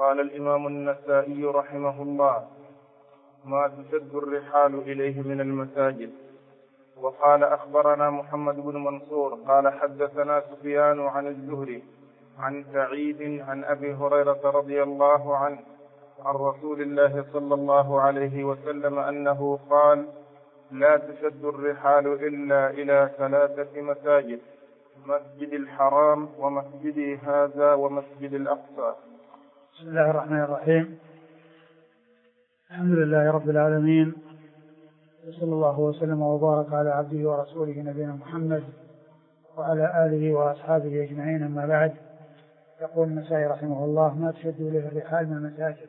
قال الإمام النسائي رحمه الله: ما تشد الرحال إليه من المساجد. وقال: أخبرنا محمد بن منصور قال حدثنا سفيان عن الزهري عن سعيد عن أبي هريرة رضي الله عنه عن رسول الله صلى الله عليه وسلم أنه قال: لا تشد الرحال إلا إلى 3 مساجد: مسجد الحرام ومسجدي هذا ومسجد الأقصى. بسم الله الرحمن الرحيم. الحمد لله رب العالمين، وصلى الله وسلم وبارك على عبده ورسوله نبينا محمد وعلى آله وأصحابه أجمعين، أما بعد. يقول النسائي رحمه الله: ما تشد إليه الرحال من المساجد.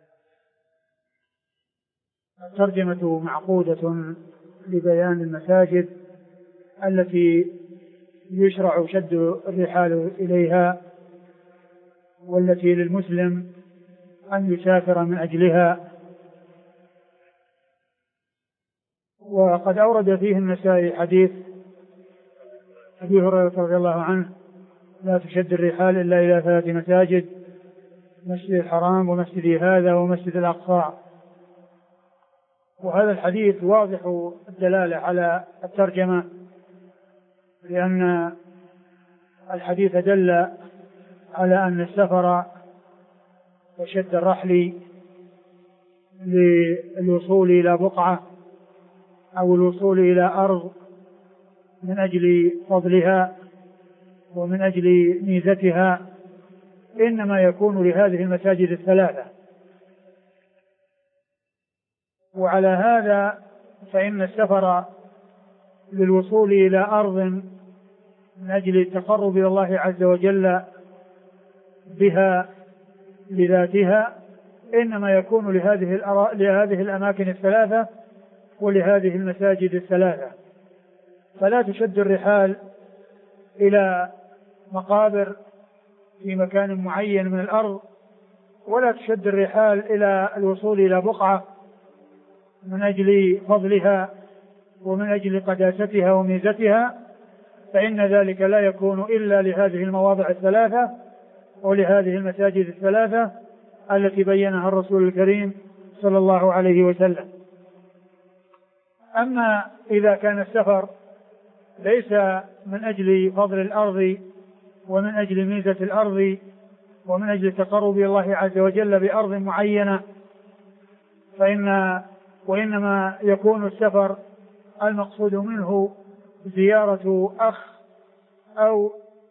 الترجمة معقودة لبيان المساجد التي يشرع شد الرحال إليها، والتي للمسلم أن يسافر من أجلها. وقد أورد فيه النسائي حديث أبي هريرة رضي الله عنه: لا تشد الرحال إلا إلى 3 مساجد: مسجد الحرام ومسجد هذا ومسجد الأقصى. وهذا الحديث واضح الدلالة على الترجمة، لأن الحديث دل على أن السفر وشد الرحل للوصول إلى بقعة أو الوصول إلى أرض من أجل فضلها ومن أجل ميزتها إنما يكون لهذه المساجد 3. وعلى هذا فإن السفر للوصول إلى أرض من أجل التقرب إلى الله عز وجل بها لذاتها إنما يكون لهذه الأماكن 3 ولهذه المساجد 3. فلا تشد الرحال إلى مقابر في مكان معين من الأرض، ولا تشد الرحال إلى الوصول إلى بقعة من أجل فضلها ومن أجل قداستها وميزتها، فإن ذلك لا يكون إلا لهذه المواضع 3 ولهذه المساجد 3 التي بينها الرسول الكريم صلى الله عليه وسلم. أما إذا كان السفر ليس من أجل فضل الأرض ومن أجل ميزة الأرض ومن أجل التقرب إلى الله عز وجل بأرض معينة، وإنما يكون السفر المقصود منه زيارة أخ أو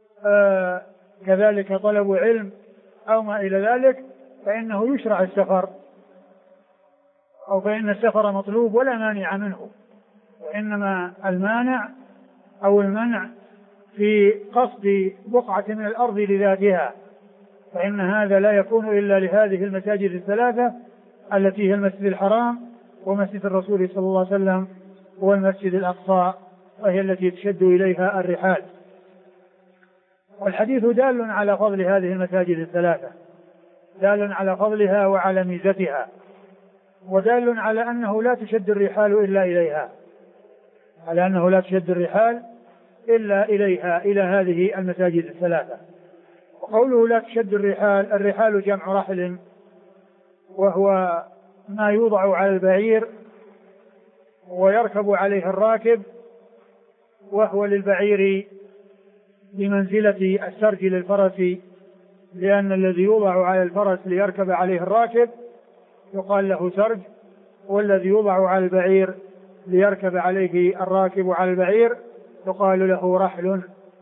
كذلك طلب علم أو ما إلى ذلك، فإنه يشرع السفر، أو فإن السفر مطلوب ولا مانع منه، وإنما المانع أو المنع في قصد بقعة من الأرض لذاتها، فإن هذا لا يكون إلا لهذه المساجد 3 التي هي المسجد الحرام ومسجد الرسول صلى الله عليه وسلم والمسجد الأقصى، وهي التي تشد إليها الرحال. والحديث دال على فضل هذه المساجد 3، دال على فضلها وعلى ميزتها، ودال على أنه لا تشد الرحال إلا إليها، على أنه لا تشد الرحال إلا إليها، إلى هذه المساجد 3. وقوله لا تشد الرحال جمع رحل، وهو ما يوضع على البعير ويركب عليه الراكب، وهو للبعير بمنزلة السرج للفرس، لأن الذي يوضع على الفرس ليركب عليه الراكب يقال له سرج، والذي يوضع على البعير ليركب عليه الراكب على البعير يقال له رحل.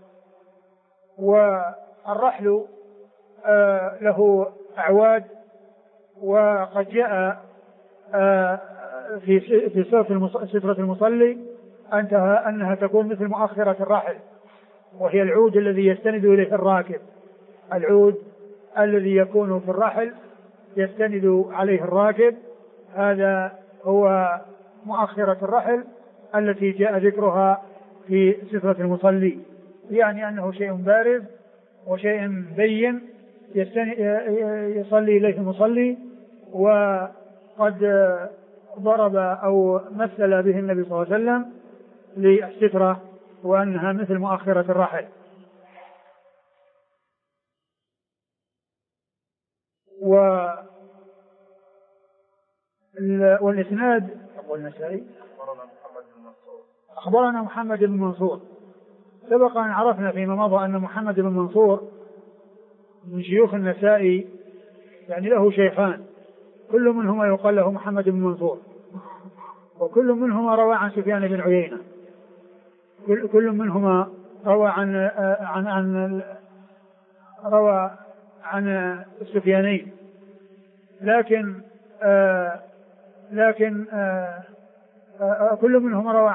والرحل له أعواد، وقد جاء في سترة المصلي أنها تكون مثل مؤخرة الرحل، وهي العود الذي يستند إليه الراكب، العود الذي يكون في الرحل يستند عليه الراكب، هذا هو مؤخرة الرحل التي جاء ذكرها في سترة المصلي، يعني أنه شيء بارز وشيء بين يصلي إليه المصلي. وقد ضرب أو مثل به النبي صلى الله عليه وسلم للسترة وأنها مثل مؤخرة الرحل. والإسناد والنسائي أخبرنا محمد بن منصور. سبق أن عرفنا فيما مضى أن محمد بن منصور من شيوخ النسائي، يعني له شيخان كل منهما يقال له محمد بن منصور، وكل منهما روى عن سفيان بن عيينة، كل منهما روى عن السفيانين، لكن كل منهما روى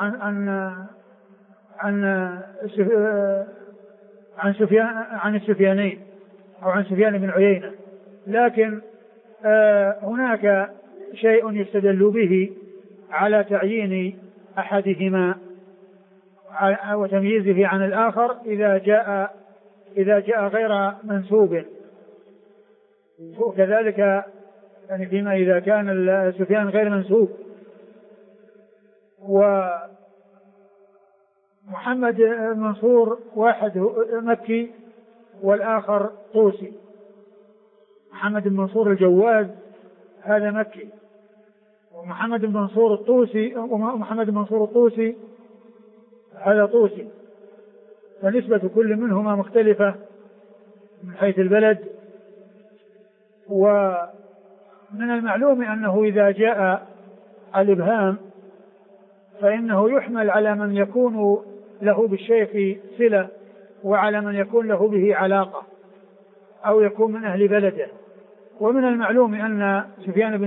عن السفيانين أو عن سفيان بن عيينة، لكن هناك شيء يستدل به على تعيين أحدهما وتمييزه عن الآخر إذا جاء غير منسوب، وكذلك يعني فيما إذا كان سفيان غير منسوب. ومحمد منصور واحد مكي والآخر طوسي. محمد بن منصور الجواز هذا مكي، ومحمد بن منصور الطوسي هذا طوسي، فنسبة كل منهما مختلفة من حيث البلد. ومن المعلوم أنه إذا جاء الإبهام فإنه يحمل على من يكون له بالشيخ صلة، وعلى من يكون له به علاقة أو يكون من أهل بلده. ومن المعلوم أن سفيان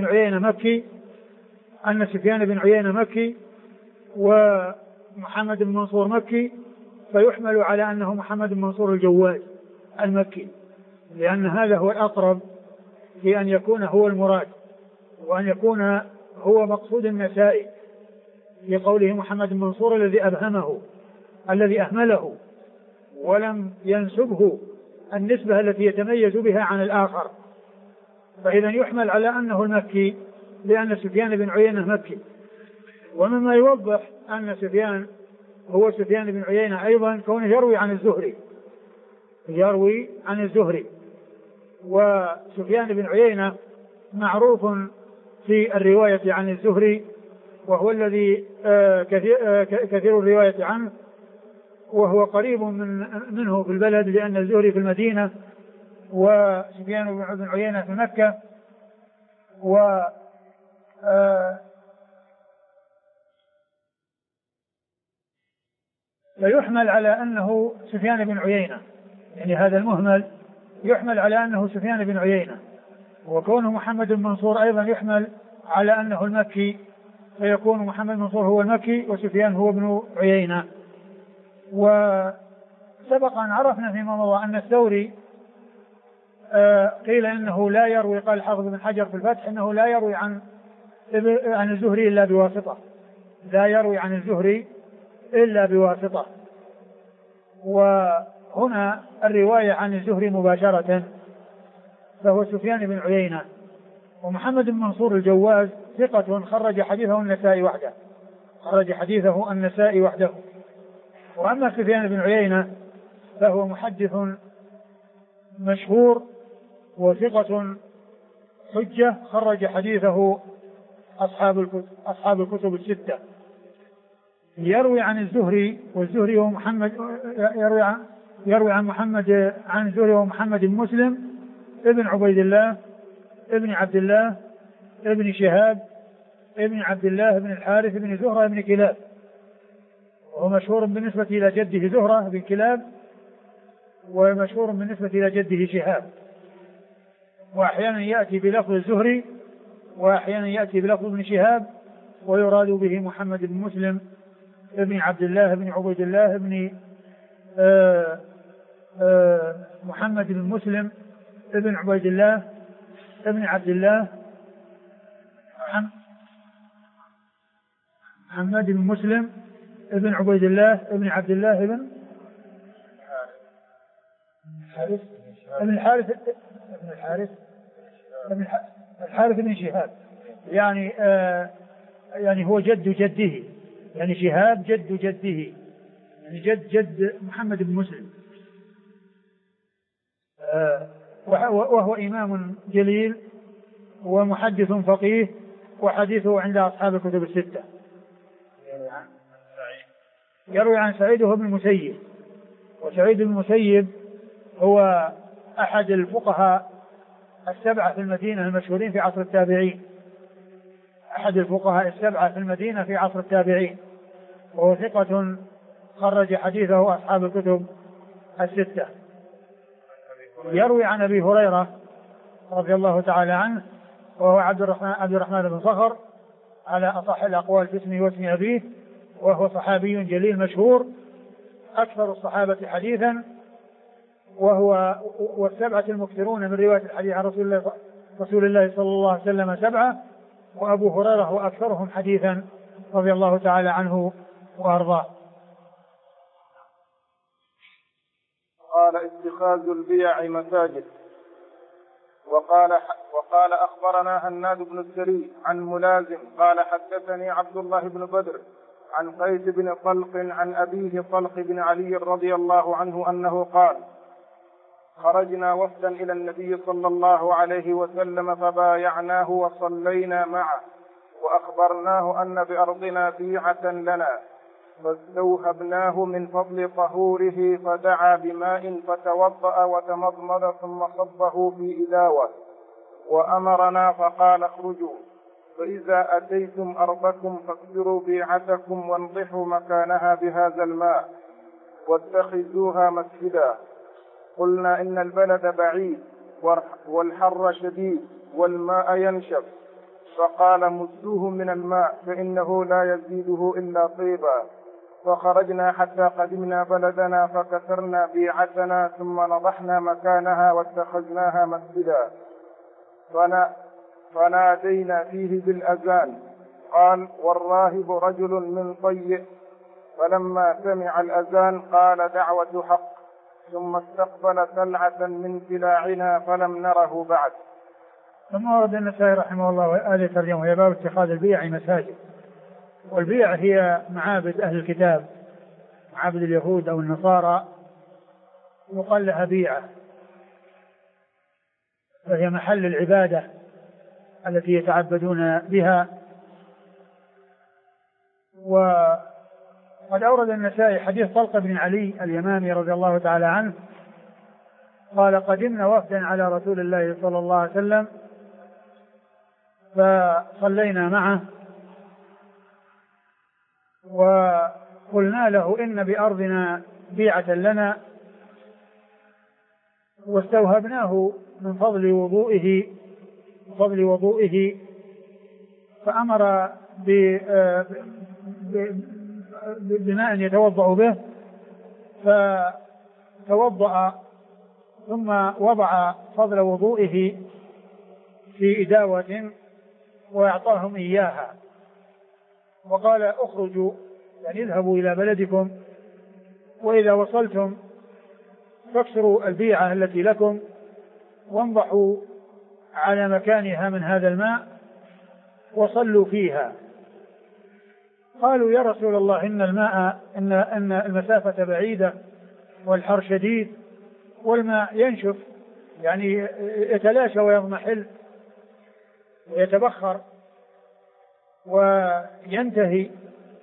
بن عيينة مكي ومحمد بن منصور مكي، فيحمل على أنه محمد بن منصور الجواز المكي، لأن هذا هو الأقرب في أن يكون هو المراد، وأن يكون هو مقصود النسائي في قوله محمد بن منصور الذي أهمله ولم ينسبه النسبة التي يتميز بها عن الآخر، فإذا يحمل على أنه المكي لأن سفيان بن عيينة مكي. ومما يوضح أن سفيان هو سفيان بن عيينة أيضا كونه يروي عن الزهري، وسفيان بن عيينة معروف في الرواية عن الزهري، وهو الذي كثير الرواية عنه، وهو قريب منه في البلد، لأن الزهري في المدينة وسفيان بن عيينة في مكة. فيحمل على أنه سفيان بن عيينة، يعني هذا المهمل يحمل على أنه سفيان بن عيينة، وكونه محمد بن منصور أيضا يحمل على أنه المكي، فيكون محمد بن منصور هو المكي وسفيان هو ابن عيينة. وسبق أن عرفنا فيما مضى أن الثوري قيل إنه لا يروي، قال الحافظ بن حجر في الفتح إنه لا يروي عن الزهري إلا بواسطة، لا يروي عن الزهري إلا بواسطة. وهنا الرواية عن الزهري مباشرة فهو سفيان بن عيينة. ومحمد بن منصور الجواز ثقة خرج حديثه النسائي وحده. وأما سفيان بن عيينة فهو محدث مشهور وثقة حجة خرج حديثه أصحاب الكتب الستة. يروي عن الزهري، والزهري هو محمد، يروي عن محمد عن الزهري ومحمد بن مسلم ابن عبيد الله ابن عبد الله ابن شهاب ابن عبد الله ابن الحارث ابن زهرة ابن كلاب، وهو مشهور بالنسبة إلى جده زهرة بن كلاب، ومشهور بالنسبة إلى جده شهاب. وأحيانا يأتي بلفظ الزهري وأحيانا يأتي بلفظ ابن شهاب، ويراد به محمد بن مسلم ابن عبد الله ابن عبيد الله ابن محمد بن مسلم ابن عبيد الله ابن عبد الله محمد بن مسلم ابن عبيد الله ابن عبد الله ابن الحارث بن شهاب، يعني هو جد جده، يعني شهاب جد جده، يعني جد محمد بن مسلم. وهو إمام جليل ومحدث فقيه، وحديثه عند أصحاب الكتب الستة. يروي عن سعيد بن المسيب، وسعيد بن المسيب هو أحد الفقهاء السبعة في المدينة المشهورين في عصر التابعين، أحد الفقهاء السبعة في المدينة في عصر التابعين، وهو ثقة خرج حديثه أصحاب الكتب الستة. يروي عن أبي هريرة رضي الله تعالى عنه، وهو عبد الرحمن بن صخر على أصح الأقوال في اسمه واسم أبيه، وهو صحابي جليل مشهور أكثر الصحابة حديثا، وهو والسبعة المكثرون من رواية الحديث عن رسول الله صلى الله عليه وسلم سبعة، وأبو هريرة هو أكثرهم حديثا رضي الله تعالى عنه وأرضاه. قال اتخاذ البيع مساجد. وقال أخبرنا هناد بن السري عن ملازم قال حدثني عبد الله بن بدر عن قيس بن طلق عن أبيه طلق بن علي رضي الله عنه أنه قال خرجنا وفدا إلى النبي صلى الله عليه وسلم فبايعناه وصلينا معه وأخبرناه أن بأرضنا بيعة لنا، فاستوهبناه من فضل طهوره فدعا بماء فتوضأ وتمضمض ثم صبه في إداوة وأمرنا فقال اخرجوا، فإذا أتيتم أرضكم فاكسروا بيعتكم وانضحوا مكانها بهذا الماء واتخذوها مسجدا. قلنا إن البلد بعيد والحر شديد والماء ينشف، فقال مدوه من الماء فإنه لا يزيده إلا طيبا. فخرجنا حتى قدمنا بلدنا فكسرنا بيعتنا ثم نضحنا مكانها واتخذناها مسجدا، فنادينا فيه بالأذان. قال والراهب رجل من طيء، فلما سمع الأذان قال دعوة حق، ثم استقبل سلعة من سلاعنا فلم نره بعد. ثم ورد النسائي رحمه الله وآله ترجمه هي باب اتخاذ البيع مساجد. والبيع هي معابد أهل الكتاب، معابد اليهود أو النصارى يقال لها بيعة، فهي محل العبادة التي يتعبدون بها. وقد أورد النسائي حديث طلق بن علي اليمامي رضي الله تعالى عنه قال قدمنا وفدا على رسول الله صلى الله عليه وسلم فصلينا معه وقلنا له إن بأرضنا بيعة لنا، واستوهبناه من فضل وضوئه فأمر بماء يتوضأ به، فتوضأ ثم وضع فضل وضوئه في إداوة وأعطاهم إياها، وقال اخرجوا يعني اذهبوا إلى بلدكم، وإذا وصلتم فاكسروا البيعة التي لكم وانضحوا على مكانها من هذا الماء وصلوا فيها. قالوا يا رسول الله إن المسافة بعيدة والحر شديد والماء ينشف يعني يتلاشى ويضمحل ويتبخر وينتهي،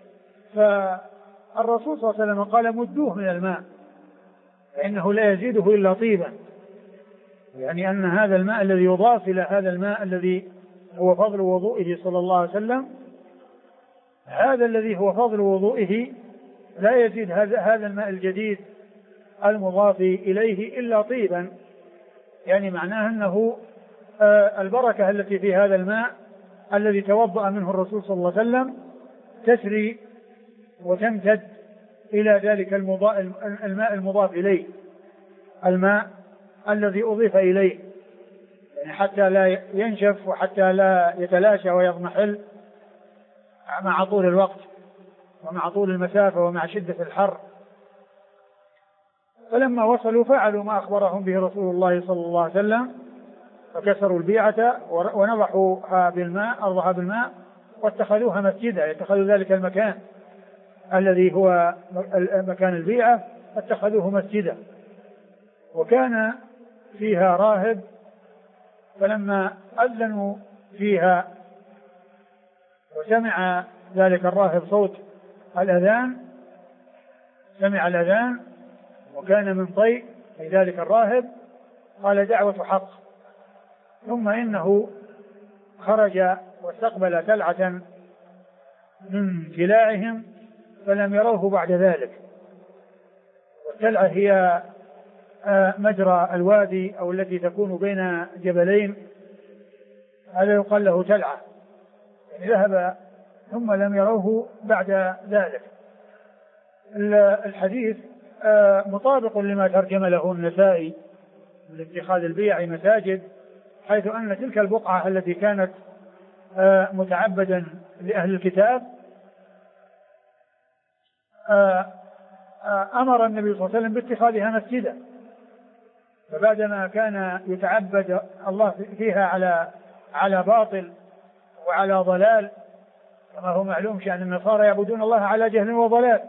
فالرسول صلى الله عليه وسلم قال مدوه من الماء فإنه لا يزيده إلا طيبا، يعني أن هذا الماء الذي يضاف إلى هذا الماء الذي هو فضل وضوئه صلى الله عليه وسلم، هذا الذي هو فضل وضوئه لا يزيد هذا الماء الجديد المضاف إليه إلا طيبا، يعني معناه أنه البركة التي في هذا الماء الذي توضأ منه الرسول صلى الله عليه وسلم تسري وتمتد إلى ذلك الماء المضاف إليه، الماء الذي أضيف إليه، يعني حتى لا ينشف وحتى لا يتلاشى ويضمحل مع طول الوقت ومع طول المسافة ومع شدة الحر. فلما وصلوا فعلوا ما أخبرهم به رسول الله صلى الله عليه وسلم، فكسروا البيعة ونضحوها بالماء، أرضها بالماء، واتخذوها مسجدا، اتخذوا ذلك المكان الذي هو مكان البيعة اتخذوه مسجدا. وكان فيها راهب، فلما أذنوا فيها وسمع ذلك الراهب صوت الأذان، سمع الأذان وكان من طيء في ذلك الراهب، قال دعوة حق. ثم إنه خرج واستقبل تلعة من جلاعهم فلم يروه بعد ذلك. والتلعة هي مجرى الوادي أو التي تكون بين جبلين، هذا يقال له تلعة. يعني ذهب ثم لم يروه بعد ذلك. الحديث مطابق لما ترجم له النسائي من اتخاذ البيع مساجد، حيث أن تلك البقعة التي كانت متعبدا لأهل الكتاب أمر النبي صلى الله عليه وسلم باتخاذها مسجدا. فبعدما كان يتعبد الله فيها على باطل وعلى ضلال، كما هو معلوم شأن النصارى يعبدون الله على جهل وضلال،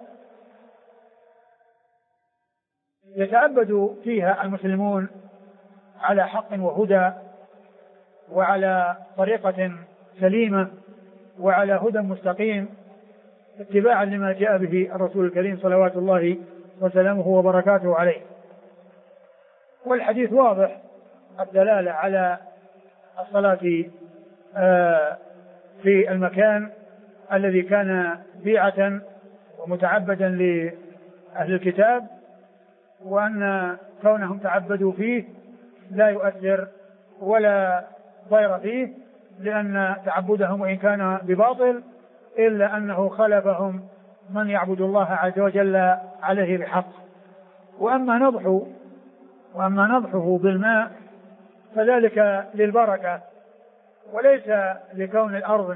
يتعبد فيها المسلمون على حق وهدى وعلى طريقة سليمة وعلى هدى مستقيم اتباعا لما جاء به الرسول الكريم صلوات الله وسلامه وبركاته عليه. والحديث واضح الدلالة على الصلاة في المكان الذي كان بيعة ومتعبدا لأهل الكتاب، وأن كونهم تعبدوا فيه لا يؤثر ولا ضير فيه، لأن تعبدهم وإن كان بباطل إلا أنه خلفهم من يعبد الله عز وجل عليه بحق. وأما نضحه بالماء فذلك للبركة وليس لكون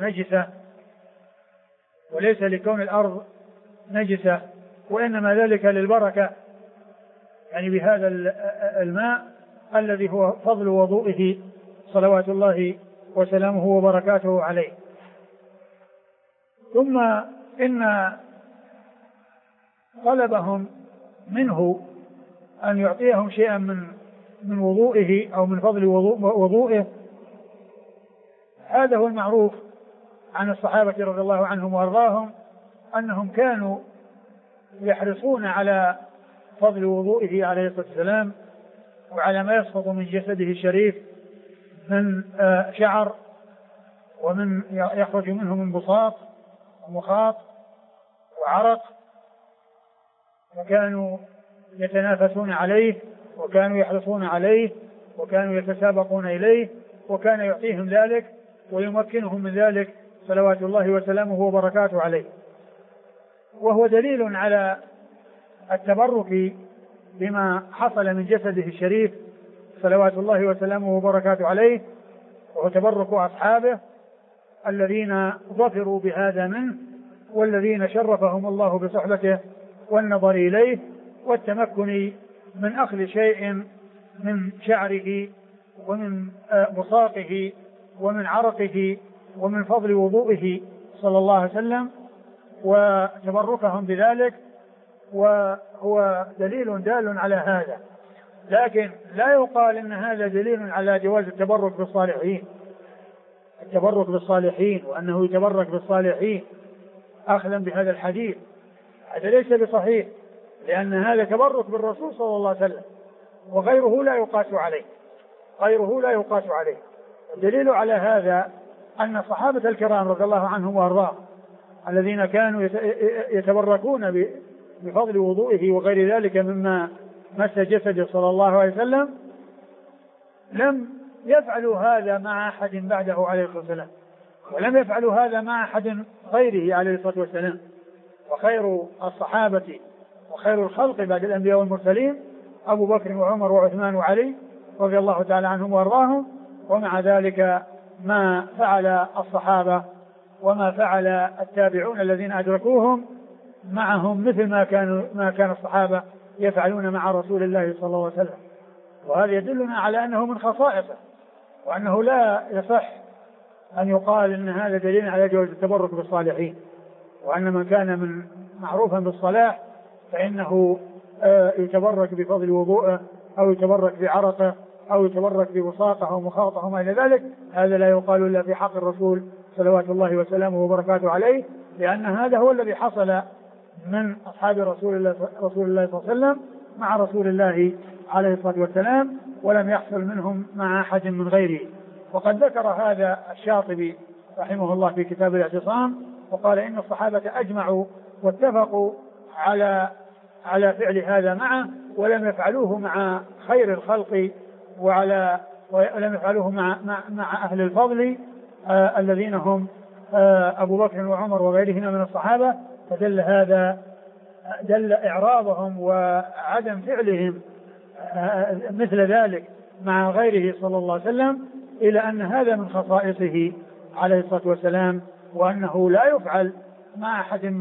الأرض نجسة، وإنما ذلك للبركة، يعني بهذا الماء الذي هو فضل وضوئه صلوات الله وسلامه وبركاته عليه. ثم إن طلبهم منه أن يعطيهم شيئا من وضوئه أو من فضل وضوئه، هذا هو المعروف عن الصحابة رضي الله عنهم وأرضاهم، أنهم كانوا يحرصون على فضل وضوئه عليه الصلاة والسلام وعلى ما يسقط من جسده الشريف من شعر ومن يخرج منه من بساط ومخاط وعرق، وكانوا يتنافسون عليه وكانوا يحرصون عليه وكانوا يتسابقون إليه، وكان يعطيهم ذلك ويمكنهم من ذلك صلوات الله وسلامه وبركاته عليه. وهو دليل على التبرك بما حصل من جسده الشريف صلوات الله وسلامه وبركاته عليه، وهو تبرك أصحابه الذين ظفروا بهذا منه، والذين شرفهم الله بصحبته والنظر إليه والتمكن من أخذ شيء من شعره ومن بصاقه ومن عرقه ومن فضل وضوئه صلى الله عليه وسلم، وتبركهم بذلك، وهو دليل دال على هذا. لكن لا يقال إن هذا دليل على جواز التبرك بالصالحين وأنه يتبرك بالصالحين أخذا بهذا الحديث، هذا ليس بصحيح، لأن هذا تبرك بالرسول صلى الله عليه وسلم وغيره لا يقاس عليه. الدليل على هذا أن الصحابة الكرام رضي الله عنهم وأرضاهم الذين كانوا يتبركون بفضل وضوئه وغير ذلك مما مس جسده صلى الله عليه وسلم لم يفعلوا هذا مع أحد بعده عليه الصلاة والسلام، ولم يفعلوا هذا مع أحد غيره عليه الصلاة والسلام. وخير الصحابة وخير الخلق بعد الأنبياء والمرسلين أبو بكر وعمر وعثمان وعلي رضي الله تعالى عنهم وأرضاهم. ومع ذلك ما فعل الصحابة وما فعل التابعون الذين أدركوهم معهم مثل ما كان الصحابة يفعلون مع رسول الله صلى الله عليه وسلم. وهذا يدلنا على أنه من خصائصه، وأنه لا يصح أن يقال إن هذا دليل على جواز التبرك بالصالحين، وأن من كان من معروفا بالصلاح فإنه يتبرك بفضل وضوءه أو يتبرك بعرقه أو يتبرك بوساقه أو مخاطه وما إلى ذلك، هذا لا يقال إلا في حق الرسول صلوات الله وسلامه وبركاته عليه، لأن هذا هو الذي حصل من أصحاب رسول الله صلى الله عليه وسلم مع رسول الله عليه الصلاة والسلام، ولم يحصل منهم مع أحد من غيره. وقد ذكر هذا الشاطبي رحمه الله في كتاب الاعتصام، وقال إن الصحابة أجمعوا واتفقوا على فعل هذا معه، ولم يفعلوه مع خير الخلق ولم يفعلوه مع أهل الفضل الذين هم أبو بكر وعمر وغيرهما من الصحابة. فدل هذا دل إعراضهم وعدم فعلهم مثل ذلك مع غيره صلى الله عليه وسلم إلى أن هذا من خصائصه عليه الصلاة والسلام، وأنه لا يفعل مع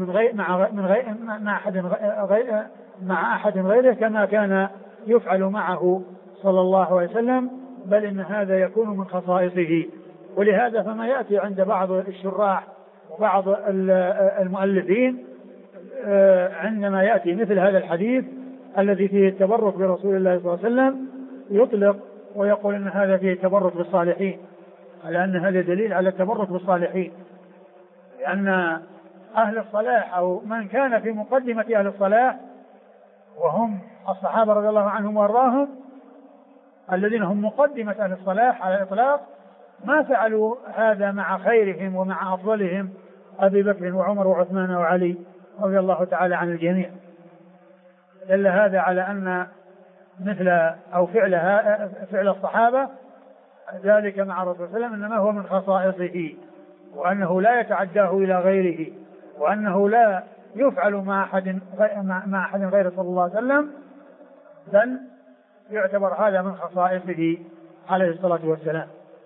أحد غيره كما كان يفعل معه صلى الله عليه وسلم، بل إن هذا يكون من خصائصه. ولهذا فما يأتي عند بعض الشراح وبعض المؤلفين عندما يأتي مثل هذا الحديث الذي فيه التبرك برسول الله صلى الله عليه وسلم يطلق ويقول إن هذا فيه التبرك بالصالحين، على أن هذا دليل على التبرك بالصالحين، لأن أهل الصلاح أو من كان في مقدمة أهل الصلاح وهم الصحابة رضي الله عنهم وارضاهم الذين هم مقدمة أهل الصلاح على الإطلاق، ما فعلوا هذا مع خيرهم ومع أفضلهم أبي بكر وعمر وعثمان وعلي رضي الله تعالى عن الجميع. دل هذا على أن مثل أو فعل الصحابة ذلك مع الرسول صلى الله عليه وسلم إنما هو من خصائصه، وأنه لا يتعداه إلى غيره، وأنه لا يفعل مع أحد غيره صلى الله عليه وسلم، بل يعتبر هذا من خصائصه عليه الصلاة والسلام.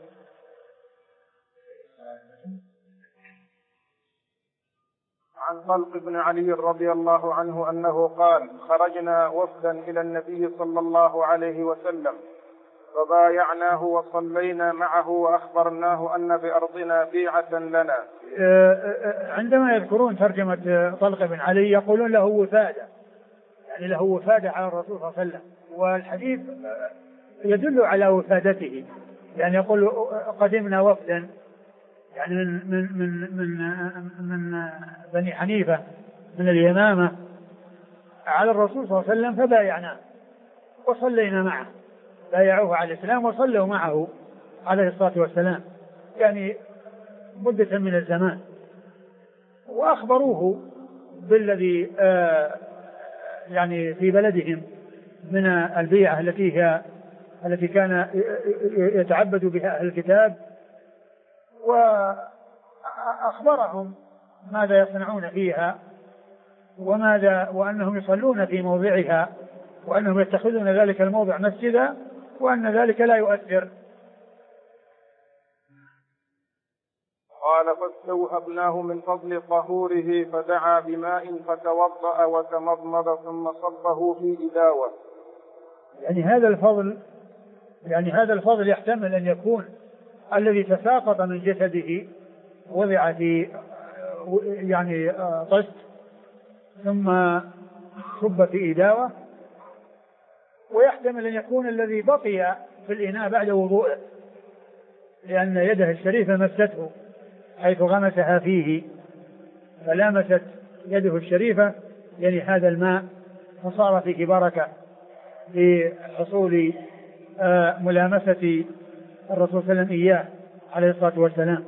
عن طلق بن علي رضي الله عنه أنه قال: خرجنا وفدا إلى النبي صلى الله عليه وسلم فبايعناه وصلينا معه وأخبرناه أن بأرضنا بيعة لنا. عندما يذكرون ترجمة طلق بن علي يقولون له وفادة، يعني له وفادة على الرسول صلى الله عليه وسلم، والحديث يدل على وفادته، يعني يقول قدمنا وفدا يعني من بني حنيفة من اليمامة على الرسول صلى الله عليه وسلم فبايعناه وصلينا معه، بايعوه على الإسلام وصلوا معه عليه الصلاة والسلام، يعني مدة من الزمان، وأخبروه بالذي يعني في بلدهم من البيعة التي كان يتعبد بها أهل الكتاب، وأخبرهم ماذا يصنعون فيها وأنهم يصلون في موضعها، وأنهم يتخذون ذلك الموضع مسجدا، وأن ذلك لا يؤثر. قال: فاستوهبناه من فضل طهوره فدعا بماء فتوضأ وتمضمض ثم صبه في إداوة. يعني هذا الفضل يحتمل أن يكون الذي تساقط من جسده وضع في يعني طست ثم صب في إداوة، ويحتمل أن يكون الذي بقي في الإناء بعد وضوءه، لأن يده الشريفة مسته حيث غمسها فيه، فلامست يده الشريفة يعني هذا الماء، فصار فيه بركة لحصول ملامسة الرسول صلى الله عليه وسلم إياه عليه الصلاة والسلام.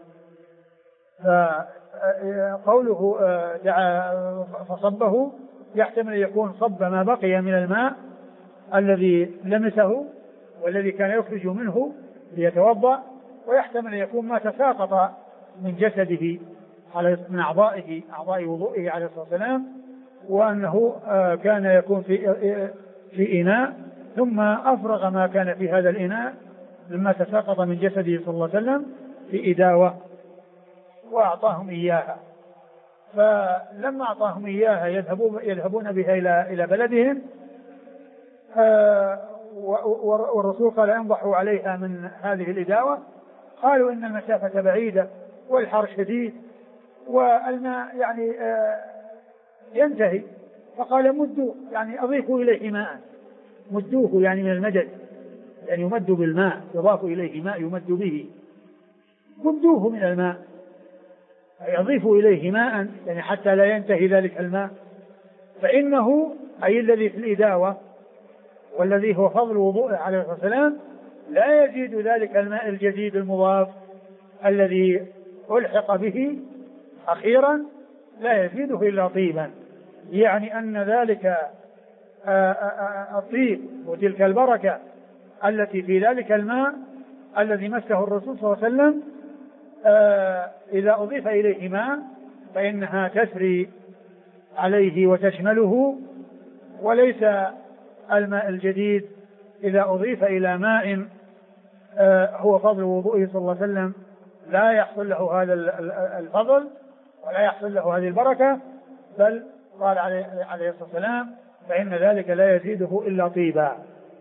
فقوله دعا فصبه يحتمل يكون صب ما بقي من الماء الذي لمسه والذي كان يخرج منه ليتوضأ، ويحتمل يكون ما تساقط من جسده من أعضاء وضوئه عليه الصلاة والسلام، وأنه كان يكون في إناء ثم أفرغ ما كان في هذا الإناء مما تساقط من جسده صلى الله عليه وسلم في إداوة وأعطاهم إياها. فلما أعطاهم إياها يذهبون بها إلى بلدهم، والرسول قال: انضحوا عليها من هذه الإداوة. قالوا: إن المسافة بعيدة والحر شديد والماء يعني ينتهي. فقال: مدوا، يعني أضيفوا إليه ماء، مدوه يعني من المدد، يعني يمد بالماء، يضاف إليه ماء يمد به، مدوه من الماء، يضيفوا إليه ماء يعني حتى لا ينتهي ذلك الماء، فإنه أي الذي في الإداوة والذي هو فضل وضوءه عليه الصلاة والسلام لا يزيد ذلك الماء الجديد المضاف الذي ألحق به أخيرا لا يزيده إلا طيبا، يعني أن ذلك الطيب وتلك البركة التي في ذلك الماء الذي مسه الرسول صلى الله عليه وسلم إذا أضيف إليه ماء فإنها تسري عليه وتشمله، وليس الماء الجديد إذا أضيف إلى ماء هو فضل وضوءه صلى الله عليه وسلم لا يحصل له هذا الفضل ولا يحصل له هذه البركة، بل قال عليه الصلاة والسلام فإن ذلك لا يزيده إلا طيبا.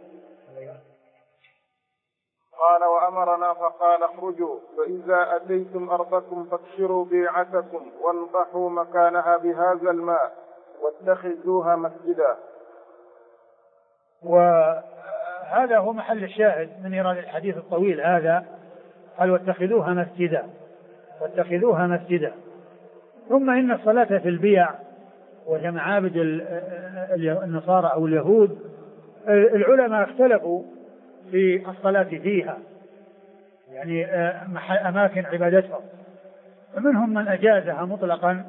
قال وأمرنا فقال اخرجوا فإذا أتيتم أرضكم فاكسروا بيعتكم وانضحوا مكانها بهذا الماء واتخذوها مسجدا. وهذا هو محل الشاهد من إيراد الحديث الطويل هذا، قال واتخذوها مسجدا، واتخذوها مسجدا. ثم إن الصلاة في البيع وهي معابد النصارى أو اليهود العلماء اختلفوا في الصلاة فيها، يعني أماكن عبادتهم، فمنهم من أجازها مطلقا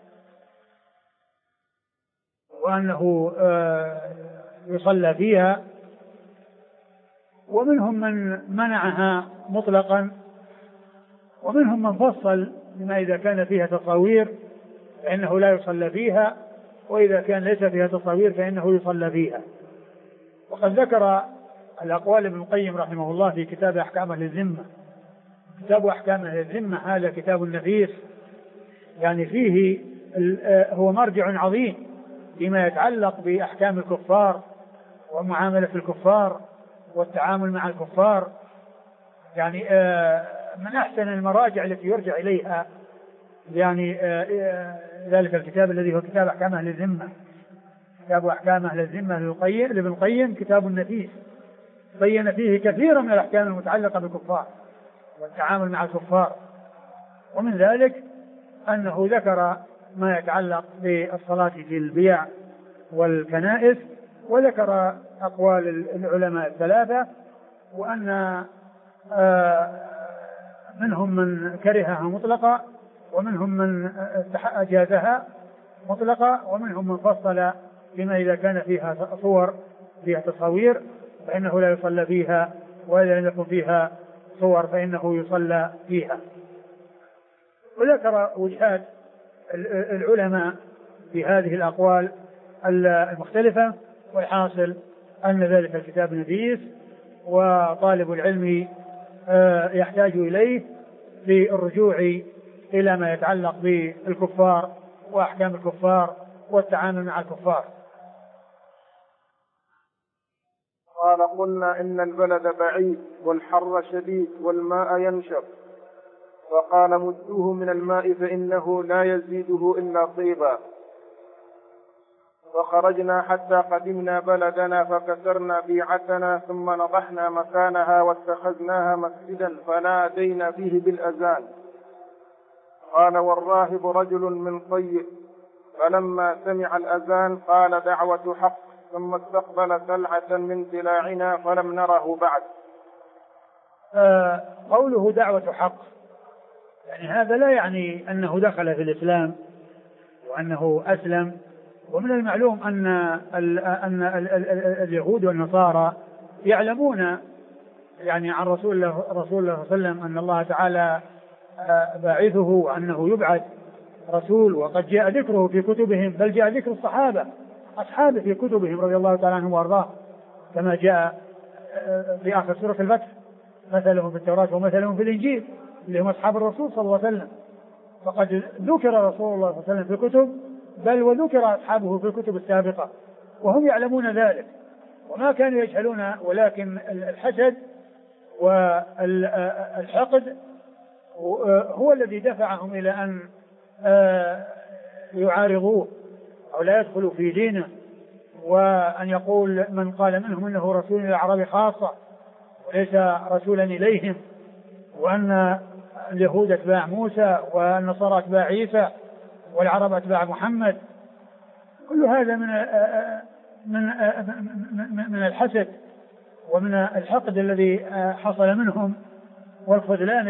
وأنه يصلى فيها، ومنهم من منعها مطلقا، ومنهم من فصل بما إذا كان فيها تصاوير فإنه لا يصلى فيها، وإذا كان ليس فيها تصاوير فإنه يصلى فيها. وقد ذكر الأقوال ابن القيم رحمه الله في كتاب أحكام أهل الذمة. كتاب أحكام أهل الذمة هذا كتاب نفيس، يعني فيه هو مرجع عظيم فيما يتعلق بأحكام الكفار ومعاملة الكفار والتعامل مع الكفار، يعني من أحسن المراجع التي يرجع إليها يعني ذلك الكتاب الذي هو كتاب أحكام أهل الذمة. كتاب أحكام أهل الذمة لابن القيم كتاب نفيس بين فيه كثيرا من الأحكام المتعلقة بالكفار والتعامل مع الكفار، ومن ذلك أنه ذكر ما يتعلق بالصلاة في البيع والكنائس، وذكر أقوال العلماء الثلاثة، وأن منهم من كرهها مطلقة، ومنهم من أجازها مطلقة، ومنهم من فصل فيما إذا كان فيها صور فيها تصاوير فإنه لا يصلى فيها، وإذا لم يكن فيها صور فإنه يصلى فيها. وذكر وجهات العلماء في هذه الأقوال المختلفة، والحاصل أن ذلك الكتاب نفيس وطالب العلم يحتاج إليه في الرجوع إلى ما يتعلق بالكفار وأحكام الكفار والتعامل مع الكفار. قال قلنا إن البلد بعيد والحر شديد والماء ينشف، فقال مدوه من الماء فإنه لا يزيده إلا طيبا. فخرجنا حتى قدمنا بلدنا فكسرنا بيعتنا ثم نضحنا مكانها واتخذناها مسجدا فنادينا فيه بالأذان. قال والراهب رجل من طيب، فلما سمع الأذان قال دعوة حق، ثم استقبل سلعة من دلاعنا فلم نره بعد. قوله دعوة حق يعني هذا لا يعني أنه دخل في الإسلام وأنه أسلم. ومن المعلوم أن اليهود والنصارى يعلمون يعني عن رسول الله صلى الله عليه وسلم أن الله تعالى باعثه وأنه يبعث رسول، وقد جاء ذكره في كتبهم، بل جاء ذكر أصحابه في كتبهم رضي الله تعالى عنهم وأرضاه، كما جاء في آخر سورة الفتح مثلهم في التوراة ومثلهم في الإنجيل اللي هم أصحاب الرسول صلى الله عليه وسلم. فقد ذكر رسول الله صلى الله عليه وسلم في الكتب، بل وذكر أصحابه في الكتب السابقة، وهم يعلمون ذلك وما كانوا يجهلون، ولكن الحسد والحقد هو الذي دفعهم إلى أن يعارضوه أو لا يدخلوا في دينه، وأن يقول من قال منهم إنه رسول إلى العرب خاصة وليس رسولا إليهم، وأن اليهود أتباع موسى والنصارى أتباع عيسى والعرب أتباع محمد. كل هذا من الحسد ومن الحقد الذي حصل منهم والخذلان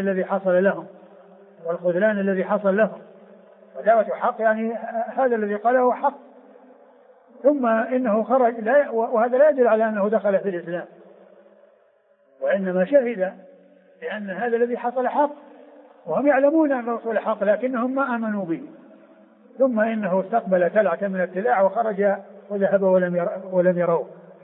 الذي حصل لهم. ودعوة حق يعني هذا الذي قاله حق، ثم إنه خرج وهذا لا يدل على أنه دخل في الإسلام، وإنما شهد لأن هذا الذي حصل حق، وهم يعلمون أن الرسول حق لكنهم ما آمنوا به. ثم إنه استقبل تلعة من التلاع وخرج وذهب ولم يروه.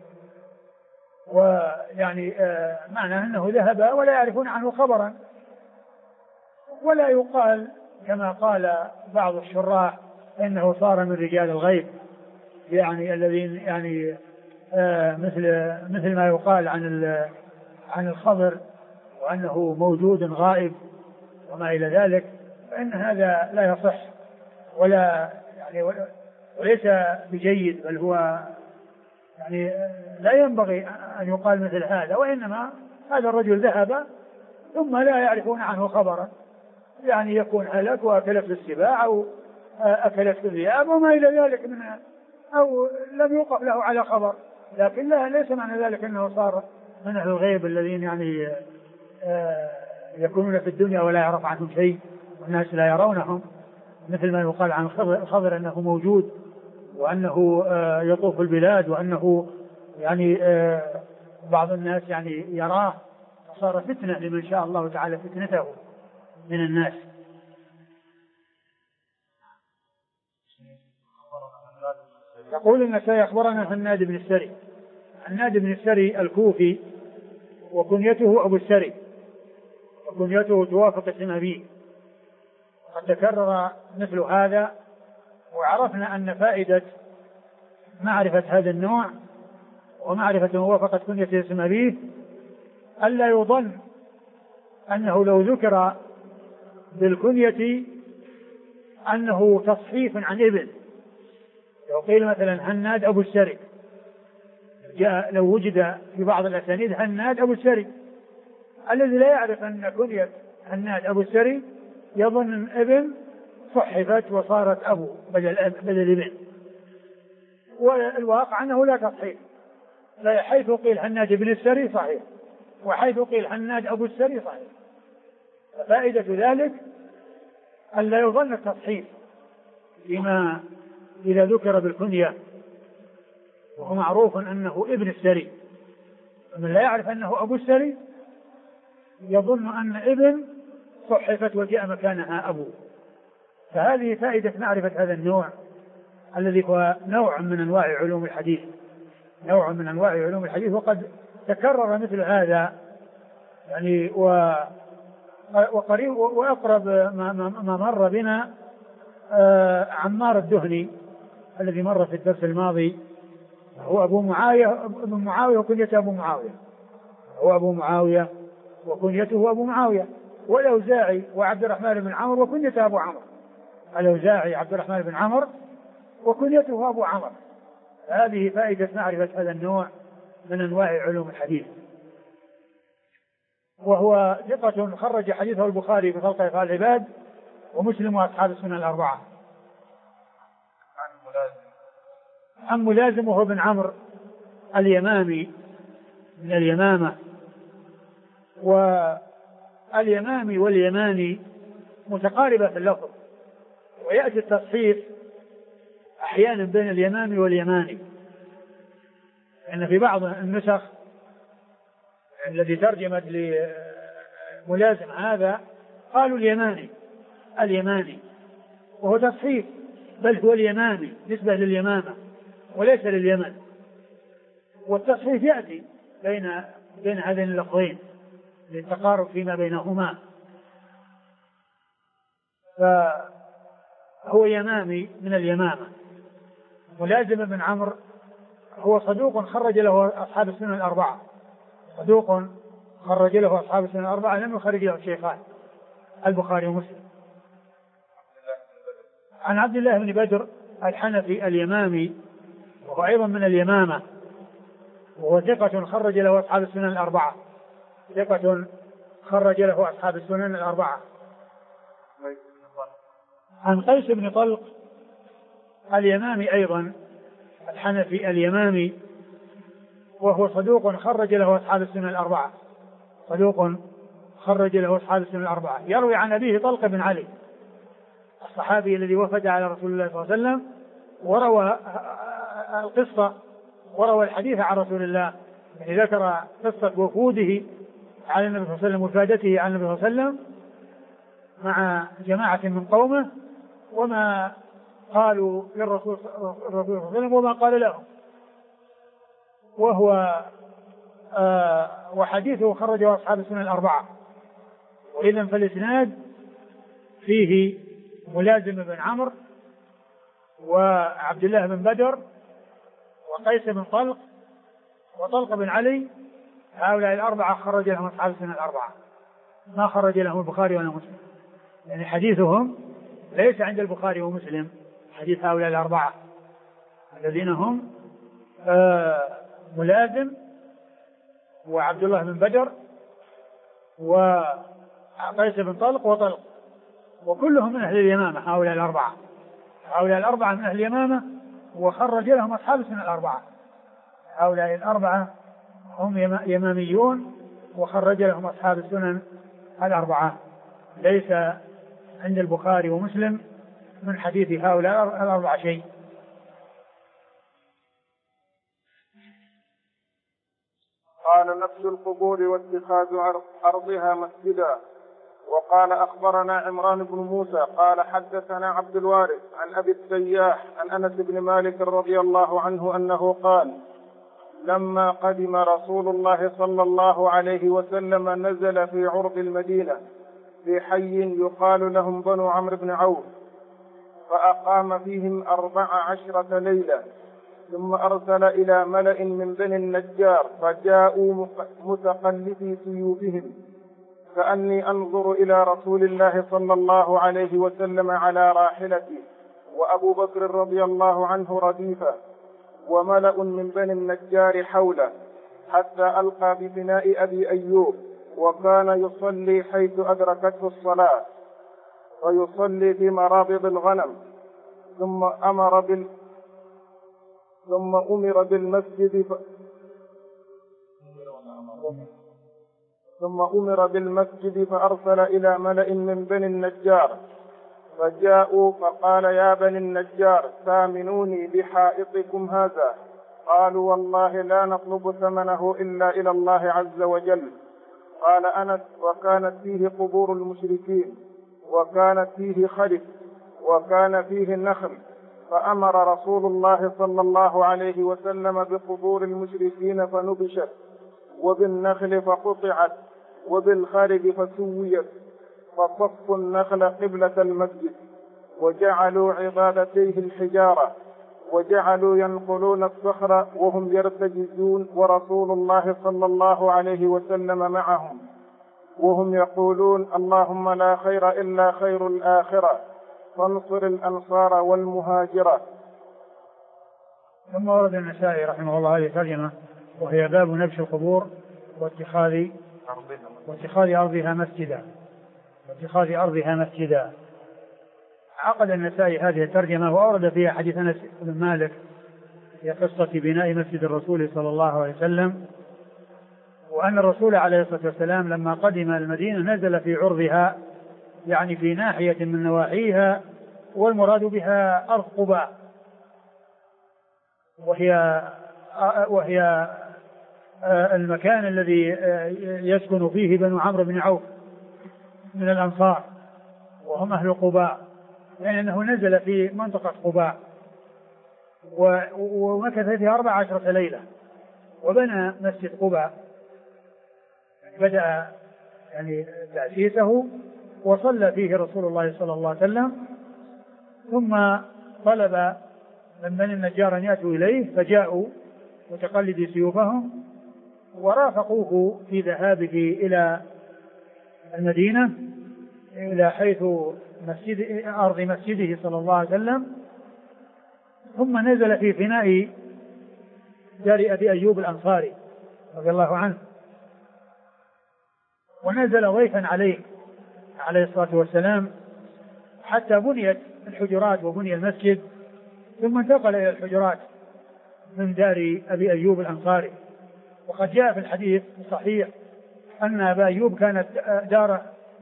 ويعني معنى أنه ذهب ولا يعرفون عنه خبرا، ولا يقال كما قال بعض الشراح إنه صار من رجال الغيب، يعني الذين يعني مثل ما يقال عن الخضر وأنه موجود غائب وما إلى ذلك، فإن هذا لا يصح ولا يعني وليس بجيد، بل هو يعني لا ينبغي أن يقال مثل هذا. وإنما هذا الرجل ذهب ثم لا يعرفون عنه خبرا، يعني يكون هلك وأكلت السباع أو أكلت الذئاب وما إلى ذلك أو لم يوقف له على خبر، لكن ليس معنى ذلك أنه صار من أهل الغيب الذين يعني يكونون في الدنيا ولا يعرف عنهم شيء والناس لا يرونهم، مثل ما يقال عن الخضر أنه موجود وأنه يطوف البلاد وأنه يعني بعض الناس يعني يراه، صار فتنة لمن شاء الله تعالى فتنته من الناس. يقول النسائي أخبرنا هناد بن السري. هناد بن السري الكوفي وكنيته أبو السري، وكنيته توافق اسم أبيه. قد تكرر مثل هذا، وعرفنا أن فائدة معرفة هذا النوع ومعرفة موافقة كنية اسم أبيه ألا يظن أنه لو ذكر بالكنية أنه تصحيف عن ابن. لو قيل مثلا هناد أبو السري، لو وجد في بعض الأسانيد هناد أبو السري، الذي لا يعرف أن كنية هناد أبو السري يظن أن ابن صحفت وصارت أبو بدل ابن، والواقع أنه لا تصحيح، حيث قيل هناد بن السري صحيح، وحيث قيل هناد أبو السري صحيح. ففائدة ذلك أن لا يظن التصحيح لما إذا ذكر بالكنية وهو معروف أنه ابن السري، من لا يعرف أنه أبو السري يظن أن ابن صحفت وجاء مكانها أبو. فهذه فائدة معرفة هذا النوع الذي هو نوع من أنواع علوم الحديث، نوع من أنواع علوم الحديث. وقد تكرر مثل هذا يعني وقريب وأقرب ما مر بنا عمار الدهني الذي مر في الدرس الماضي، هو أبو معاوية وكنيته أبو معاوية، هو أبو معاوية وكنيته أبو معاوية. والأوزاعي وعبد الرحمن بن عمرو وكنيته أبو عمرو، الأوزاعي عبد الرحمن بن عمرو وكنيته أبو عمرو. هذه فائدة معرفة هذا النوع من أنواع علوم الحديث. وهو ثقة خرج حديثه البخاري في خلق أفعال العباد ومسلم وأصحاب السنن الأربعة. عن ملازم وهو بن عمرو اليمامي من اليمامة. واليمامي واليماني متقاربة في اللفظ، ويأتي التصحيف أحيانا بين اليمامي واليماني، لأن في بعض النسخ الذي ترجمت لملازم هذا قالوا اليماني وهو تصحيف، بل هو اليمامي نسبة لليمامة وليس لليمن. والتصحيف يأتي بين هذين اللفظين للتقارب فيما بينهما. فهو يمامي من اليمامة. ملازم بن عمرو هو صدوق خرج له أصحاب السنن الأربعة، صدوق خرج له أصحاب السنن الأربعة لم يخرج له الشيخان البخاري ومسلم. عن عبد الله بن بدر الحنفي اليمامي وهو أيضا من اليمامة، وهو ثقة خرج له أصحاب السنن الأربعة، ثقة خرج له أصحاب السنن الأربعة. عن قيس بن طلق اليمامي أيضا الحنفي اليمامي، وهو صدوق خرج له أصحاب السنن الأربعة، صدوق خرج له أصحاب السنن الأربعة. يروي عن أبيه طلق بن علي الصحابي الذي وفد على رسول الله صلى الله عليه وسلم، وروى القصة وروى الحديث عن رسول الله، يعني ذكر قصة وفوده على النبي صلى الله عليه وسلم، وفادته على النبي صلى الله عليه وسلم مع جماعة من قومه، وما قالوا للرسول صلى الله عليه وسلم وما قال لهم. وهو وحديثه خرجه أصحاب السنن الأربعة. وإذن فالإسناد فيه ملازم بن عمرو وعبد الله بن بدر وقيس بن طلق وطلق بن علي، هؤلاء الأربعة خرج لهم أصحاب السنن الأربعة، ما خرج لهم البخاري ولا مسلم، يعني حديثهم ليس عند البخاري ومسلم، حديث هؤلاء الأربعة الذين هم ملازم وعبد الله بن بدر وقيس بن طلق وطلق، وكلهم من أهل اليمامة. هؤلاء الأربعة من أهل اليمامة، وخرج لهم أصحاب السنن الأربعة. هؤلاء الأربعة هم يماميون، وخرج لهم أصحاب السنن الأربعة، ليس عند البخاري ومسلم من حديث هؤلاء الأربعة شيء. قال نفس القبور واتخاذ أرضها مسجدا. وقال أخبرنا عمران بن موسى قال حدثنا عبد الوارث عن أبي السياح عن أنس بن مالك رضي الله عنه أنه قال لما قدم رسول الله صلى الله عليه وسلم نزل في عرض المدينة في حي يقال لهم بنو عمرو بن عوف، فأقام فيهم 14 ليلة، ثم أرسل إلى ملأ من بني النجار فجاءوا متقلفي سيوفهم، كأني أنظر إلى رسول الله صلى الله عليه وسلم على راحلته، وأبو بكر رضي الله عنه رديفه، وملأ من بني النجار حوله، حتى ألقى ببناء أبي أيوب، وكان يصلي حيث أدركته الصلاة، ويصلي في مرابض الغنم، ثم أمر بالمسجد فأرسل إلى ملأ من بني النجار فجاءوا فقال يا بني النجار ثامنوني بحائطكم هذا. قالوا والله لا نطلب ثمنه إلا إلى الله عز وجل. قال أنس وكانت فيه قبور المشركين، وكانت فيه خلف، وكان فيه نخل، فأمر رسول الله صلى الله عليه وسلم بقبور المشركين فنبشت، وبالنخل فقطعت، وبالخارج فسويت، فصفوا النخل قبلة المسجد، وجعلوا عبادتيه الحجارة، وجعلوا ينقلون الصخر وهم يرتجزون، ورسول الله صلى الله عليه وسلم معهم، وهم يقولون اللهم لا خير إلا خير الآخرة، فانصر الأنصار والمهاجرة. ثم ورد النسائي رحمه الله هذه الترجمة، وهي باب نبش القبور واتخاذ أرضها مسجدا. عقد النسائي هذه الترجمة وأورد فيها حديث أنس بن مالك في قصة بناء مسجد الرسول صلى الله عليه وسلم، وأن الرسول عليه الصلاة والسلام لما قدم المدينة نزل في عرضها، يعني في ناحية من نواحيها، والمراد بها أرض قباء، وهي المكان الذي يسكن فيه بنو عمرو بن عوف من الأنصار، وهم أهل قباء، لأنه نزل في منطقة قباء ومكث فيها 14 ليلة، وبنى مسجد قباء، بدأ يعني تأسيسه، وصلى فيه رسول الله صلى الله عليه وسلم، ثم طلب من بني النجار أن يأتوا إليه، فجاءوا متقلدي سيوفهم ورافقوه في ذهابه إلى المدينة، إلى حيث أرض مسجده صلى الله عليه وسلم، ثم نزل في فناء دار أبي أيوب الأنصاري رضي الله عنه، ونزل ضيفا عليه عليه الصلاة والسلام حتى بنيت الحجرات وبني المسجد، ثم انتقل إلى الحجرات من دار أبي أيوب الأنصاري. وقد جاء في الحديث الصحيح أن أبا أيوب كانت دار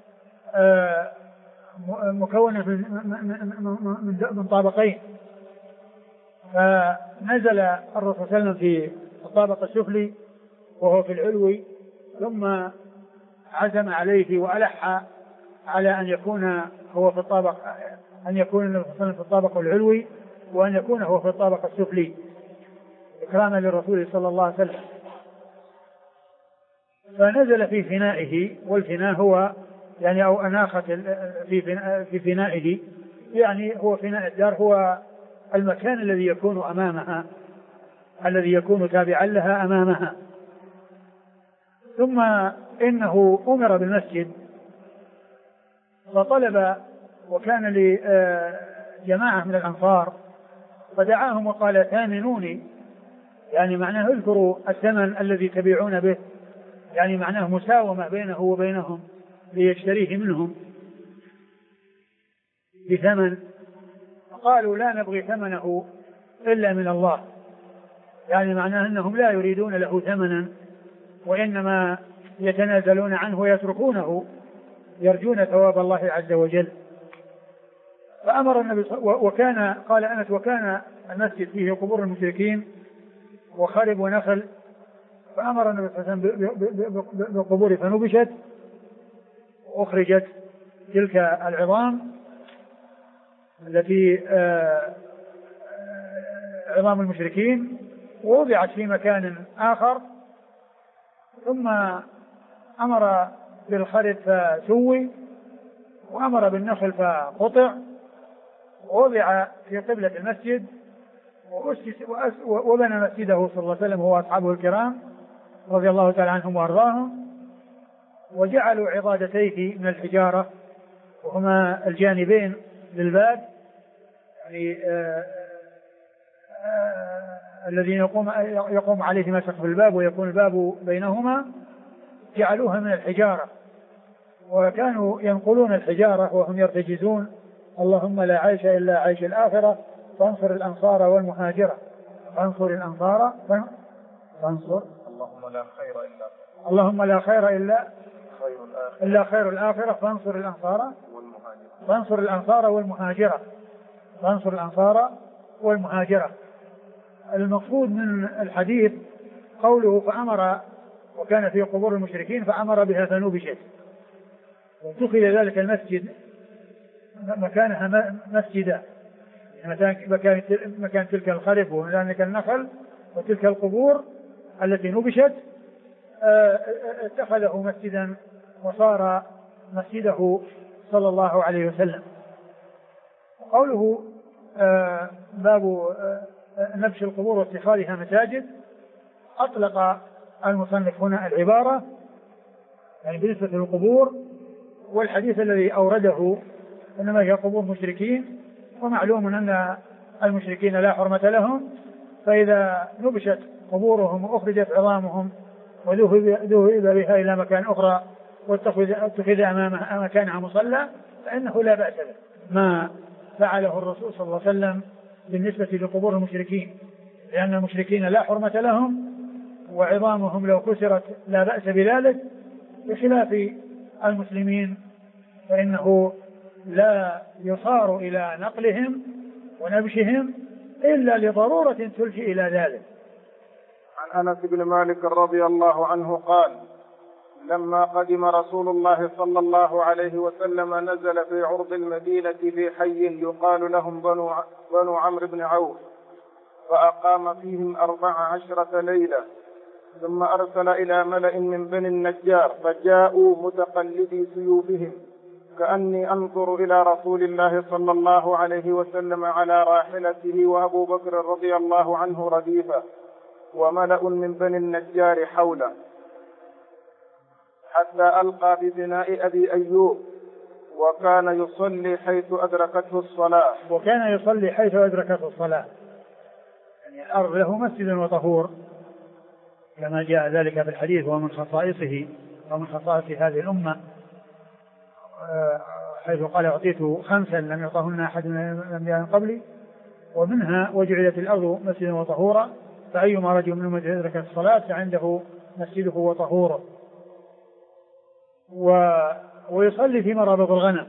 مكونة من طابقين، فنزل الرسول صلى الله عليه وسلم في الطابق السفلي وهو في العلوي، ثم عزم عليه وألح على أن يكون هو في الطابق، أن يكون النبي صلى الله عليه وسلم في الطابق العلوي وأن يكون هو في الطابق السفلي إكراما للرسول صلى الله عليه وسلم. فنزل في فنائه، والفناء هو يعني أو أناخة في فنائه، يعني هو فناء الدار هو المكان الذي يكون أمامها، الذي يكون تابعا لها أمامها. ثم إنه أمر بالمسجد فطلب، وكان لجماعة من الأنصار فدعاهم وقال ثامنوني، يعني معناه اذكروا الثمن الذي تبيعون به، يعني معناه مساومة بينه وبينهم ليشتريه منهم بثمن. قالوا لا نبغي ثمنه إلا من الله، يعني معناه أنهم لا يريدون له ثمنا وإنما يتنازلون عنه ويتركونه يرجون ثواب الله عز وجل. فأمر النبي وكان قال أنس وكان المسجد فيه قبور المشركين وخرب ونخل، فأمر النبي صلى الله عليه وسلم بالقبور فنبشت وأخرجت تلك العظام التي عظام المشركين ووضعت في مكان آخر، ثم أمر بالخرب فسوي وأمر بالنخل فقطع ووضع في قبلة المسجد وبنى مسجده صلى الله عليه وسلم هو أصحابه الكرام رضي الله تعالى عنهم وأرضاهم، وجعلوا عضادتيه من الحجارة وهما الجانبين للباب، يعني الذين يقوم عليه مسح الباب ويكون الباب بينهما، جعلوها من الحجارة، وكانوا ينقلون الحجارة وهم يرتجزون اللهم لا عيش إلا عيش الآخرة فانصر الأنصار والمهاجرة، فانصر الأنصار فانصر اللهم لا خير إلا خير الآخرة فانصر الأنصار فانصر الأنصار والمهاجرة، فانصر الأنصار والمهاجرة. المقصود من الحديث قوله فأمر وكان في قبور المشركين فأمر بها فنبشت، واتخذ ذلك المسجد مكانها مسجدا، مكان تلك الخرب وذلك النخل وتلك القبور التي نبشت اتخذه مسجدا وصار مسجده صلى الله عليه وسلم. قوله باب نبش القبور واتخاذها مساجد، أطلق المصنف هنا العبارة يعني بالنسبة للقبور، والحديث الذي أورده إنما هي قبور مشركين، ومعلوم أن المشركين لا حرمة لهم، فإذا نبشت قبورهم وأخرجت عظامهم وذهب بها إلى مكان أخرى واتخذ أمامها مكانها مصلى فإنه لا بأس به، ما فعله الرسول صلى الله عليه وسلم بالنسبة لقبور المشركين، لأن المشركين لا حرمة لهم وعظامهم لو كسرت لا بأس بذلك، بخلاف المسلمين فإنه لا يصار إلى نقلهم ونبشهم إلا لضرورة تلجئ إلى ذلك. عن أنس بن مالك رضي الله عنه قال لما قدم رسول الله صلى الله عليه وسلم نزل في عرض المدينة في حي يقال لهم بنو عمرو بن عوف، فأقام فيهم 14 ليلة، ثم أرسل إلى ملأ من بني النجار فجاءوا متقلدي سيوفهم كأني أنظر إلى رسول الله صلى الله عليه وسلم على راحلته وأبو بكر رضي الله عنه رديفه وملأ من بني النجار حوله، حتى ألقى ببناء أبي أيوب وكان يصلي حيث أدركته الصلاة. يعني الأرض له مسجد وطهور كما جاء ذلك في الحديث ومن خصائصه ومن خصائص هذه الأمة، حيث قال أعطيت 5 لم يعطهن أحد من الأنبياء من قبلي، ومنها وجعلت الأرض مسجدا وطهورا، فأيما رجل من أمتي أدرك الصلاة فعنده مسجده وطهوره. ويصلي في مرابض الغنم،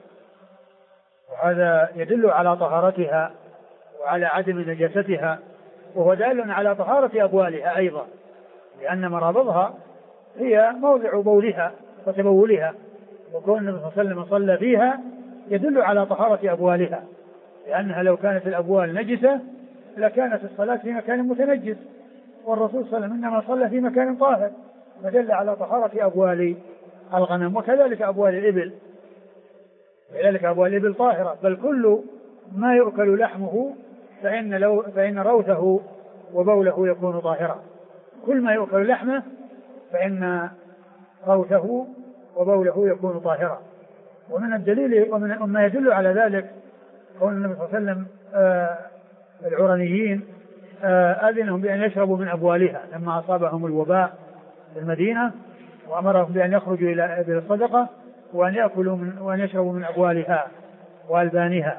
وهذا يدل على طهارتها وعلى عدم نجاستها، وهو دال على طهارة أبوالها أيضا، لأن مرابضها هي موضع بولها وتبولها، وكون النبي صلى الله عليه وسلم صلى فيها يدل على طهارة أبوالها، لأنها لو كانت الأبوال نجسة لكانت الصلاة في مكان متنجس، والرسول صلى الله عليه وسلم إنما صلى في مكان طاهر، فدل على طهارة أبوال الغنم. وكذلك أبوال الإبل، كذلك أبوال الإبل طاهرة، بل كل ما يؤكل لحمه فإن روثه وبوله يكون طاهرا، كل ما يؤكل لحمه فإن روثه وبوله يكون طاهرا. ومن الدليل وما يدل على ذلك قول النبي صلى الله عليه وسلم العرنيين أذنهم بأن يشربوا من أبوالها لما أصابهم الوباء في المدينة، وأمرهم بأن يخرجوا إلى الصدقة وأن يأكلوا وأن يشربوا من أبوالها وألبانها،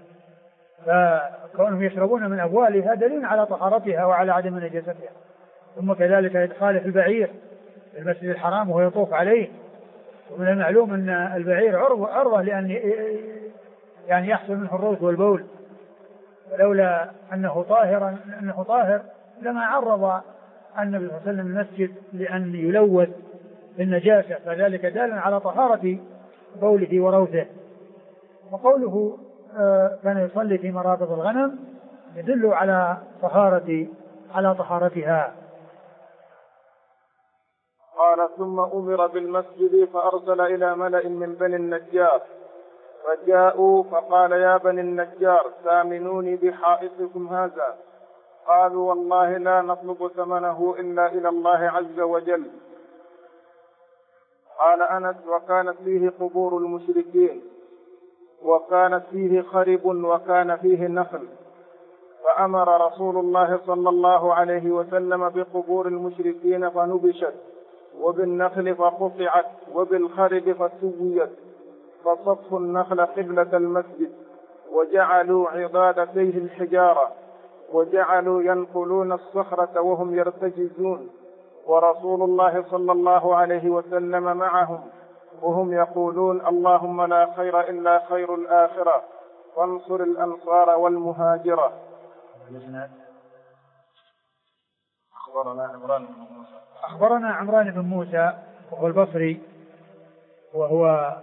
فكونهم يشربون من أبوالها دليل على طهارتها وعلى عدم نجاستها. ثم كذلك إدخال البعير في المسجد الحرام وهو يطوف عليه، ومن المعلوم أن البعير عرضة لأن يعني يحصل منه الروث والبول، ولولا أنه طاهر لما عرض النبي صلى الله عليه وسلم المسجد لأن يلوث بالنجاسة، فذلك دال على طهارة بوله وروثه. وقوله كان يصلي في مرابض الغنم يدل على طهارتها. قال ثم أمر بالمسجد فأرسل إلى ملأ من بني النجار فجاءوا فقال يا بني النجار ثامنوني بحائطكم هذا، قالوا والله لا نطلب ثمنه إلا إلى الله عز وجل. قال أنس وكانت فيه قبور المشركين وكانت فيه خرب وكان فيه نخل، فأمر رسول الله صلى الله عليه وسلم بقبور المشركين فنبشت، وبالنخل فقطعت، وبالخرب فسويت، فصفوا النخل قبلة المسجد، وجعلوا عضادتيه الحجارة، وجعلوا ينقلون الصخرة وهم يرتجزون، ورسول الله صلى الله عليه وسلم معهم، وهم يقولون اللهم لا خير إلا خير الآخرة، وانصر الأنصار والمهاجرة. أخبرنا عمران بن موسى وهو البصري، وهو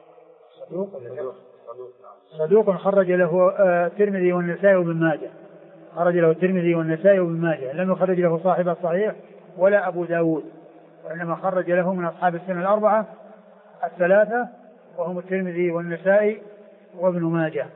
صدوق خرج له الترمذي والنسائي وابن ماجه، خرج له الترمذي والنسائي وابن ماجه، لم يخرج له صاحب الصحيح ولا أبو داود، وإنما خرج له من أصحاب السنة الأربعة الثلاثة وهم الترمذي والنسائي وابن ماجه.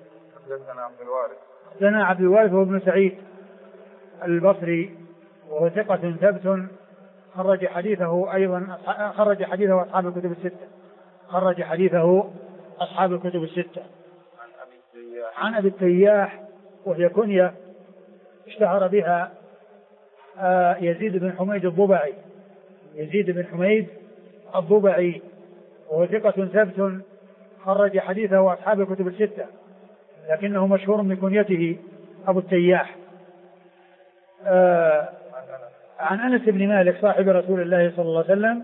حدثنا عبد الوارث هو ابن سعيد البصري وهو ثقة ثبت، خرج حديثه أصحاب الكتب الستة، خرج حديثه أصحاب الكتب الستة. عن أبي التياح وهي كنية اشتهر بها يزيد بن حميد الضبعي، يزيد بن حميد الضبعي وهو ثقة ثبت، خرج حديثه أصحاب الكتب الستة، لكنه مشهور بكنيته أبو التياح. عن أنس بن مالك صاحب رسول الله صلى الله عليه وسلم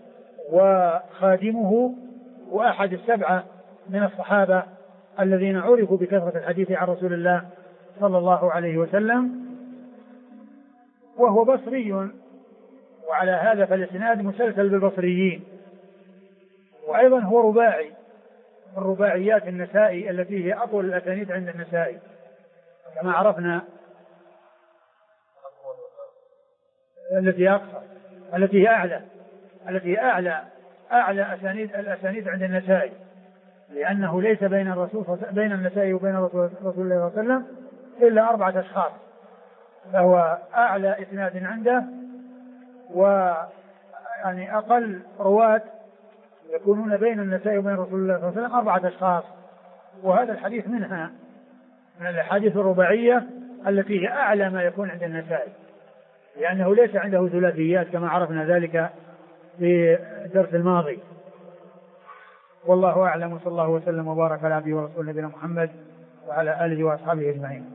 وخادمه وأحد السبعة من الصحابة الذين عرفوا بكثرة الحديث عن رسول الله صلى الله عليه وسلم، وهو بصري، وعلى هذا فالإسناد مسلسل بالبصريين، وأيضا هو رباعي من رباعيات النسائي التي هي أطول الأسانيد عند النسائي كما عرفنا، التي أقصر، التي هي أعلى الأسانيد عند النسائي، لأنه ليس بين النسائي وبين رسول الله صلى الله عليه وسلم إلا 4 أشخاص، فهو أعلى إسناد عنده، ويعني أقل رواة يكونون بين النسائي وبين رسول الله صلى الله عليه وسلم 4 أشخاص، وهذا الحديث منها من الأحاديث الرباعية التي هي أعلى ما يكون عند النسائي، لأنه ليس عنده ثلاثيات كما عرفنا ذلك في الدرس الماضي. والله أعلم، وصلى الله وسلم وبارك على عبده ورسوله نبينا محمد وعلى آله وأصحابه أجمعين.